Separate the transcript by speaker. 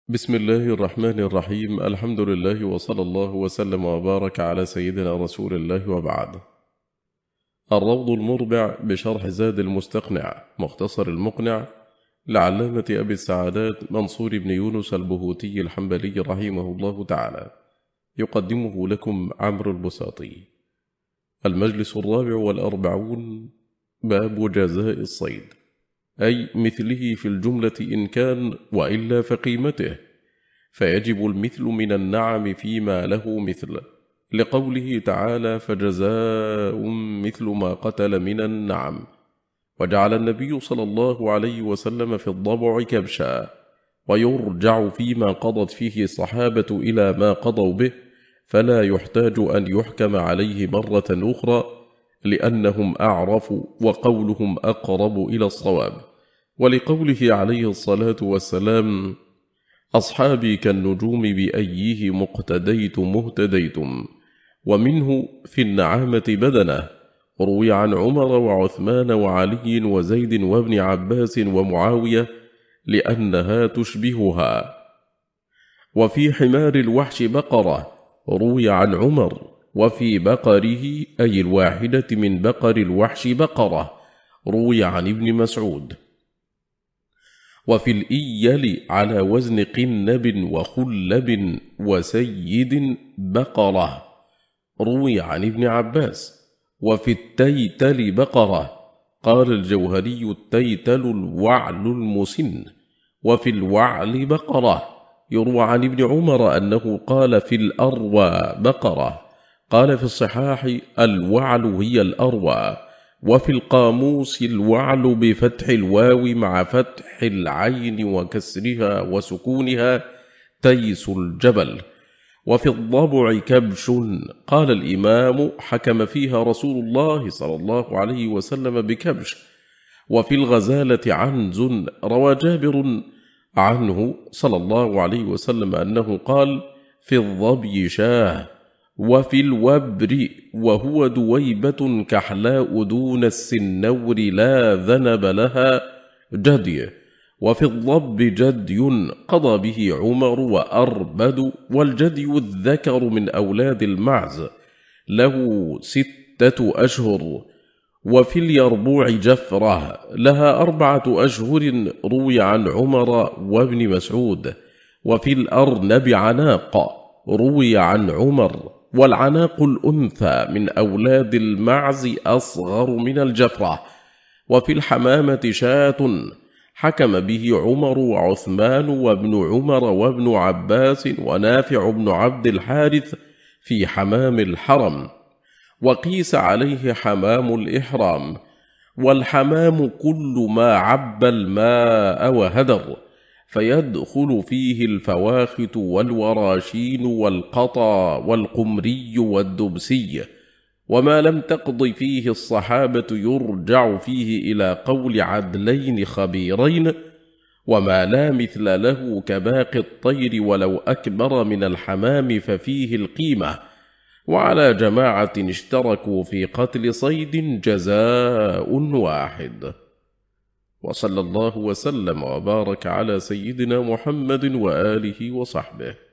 Speaker 1: بسم الله الرحمن الرحيم. الحمد لله وصلى الله وسلم وبارك على سيدنا رسول الله وبعد. الروض المربع بشرح زاد المستقنع مختصر المقنع لعلامة أبي السعادات منصور بن يونس البهوتي الحنبلي رحمه الله تعالى، يقدمه لكم عمرو البساطي. المجلس 44، باب جزاء الصيد، أي مثله في الجملة إن كان وإلا فقيمته، فيجب المثل من النعم فيما له مثل، لقوله تعالى: فجزاء مثل ما قتل من النعم. وجعل النبي صلى الله عليه وسلم في الضبع كبشا، ويرجع فيما قضت فيه الصحابة إلى ما قضوا به، فلا يحتاج أن يحكم عليه مرة أخرى، لأنهم أعرف وقولهم أقرب إلى الصواب، ولقوله عليه الصلاة والسلام: أصحابي كالنجوم بأيه مقتديتم مهتديتم. ومنه في النعامة بدنه، روي عن عمر وعثمان وعلي وزيد وابن عباس ومعاوية لأنها تشبهها. وفي حمار الوحش بقرة، روي عن عمر، وفي بقره أي الواحدة من بقر الوحش بقرة، روي عن ابن مسعود. وفي الإيل على وزن قنب وخلب وسيد بقرة، روي عن ابن عباس. وفي التيتل بقرة، قال الجوهري: التيتل الوعل المسن. وفي الوعل بقرة، يروى عن ابن عمر أنه قال: في الأروى بقرة، قال في الصحاح: الوعل هي الأروى. وفي القاموس الوعل بفتح الواو مع فتح العين وكسرها وسكونها تيس الجبل. وفي الضبع كبش، قال الإمام: حكم فيها رسول الله صلى الله عليه وسلم بكبش. وفي الغزالة عنز، روى جابر عنه صلى الله عليه وسلم أنه قال: في الظبي شاه. وفي الوبر، وهو دويبة كحلاء دون السنور لا ذنب لها، جدي. وفي الضب جدي قضى به عمر وأربد، والجدي الذكر من أولاد المعز، له 6 أشهر. وفي اليربوع جفرة، لها 4 أشهر، روي عن عمر وابن مسعود. وفي الأرنب عناق، روي عن عمر، والعناق الأنثى من أولاد المعز أصغر من الجفرة. وفي الحمامة شاة، حكم به عمر وعثمان وابن عمر وابن عباس ونافع بن عبد الحارث في حمام الحرم، وقيس عليه حمام الإحرام. والحمام كل ما عب الماء وهدر، فيدخل فيه الفواخت والوراشين والقطا والقمري والدبسي. وما لم تقض فيه الصحابة يرجع فيه إلى قول عدلين خبيرين. وما لا مثل له كباقي الطير ولو أكبر من الحمام ففيه القيمة. وعلى جماعة اشتركوا في قتل صيد جزاء واحد. وصلى الله وسلم وبارك على سيدنا محمد وآله وصحبه.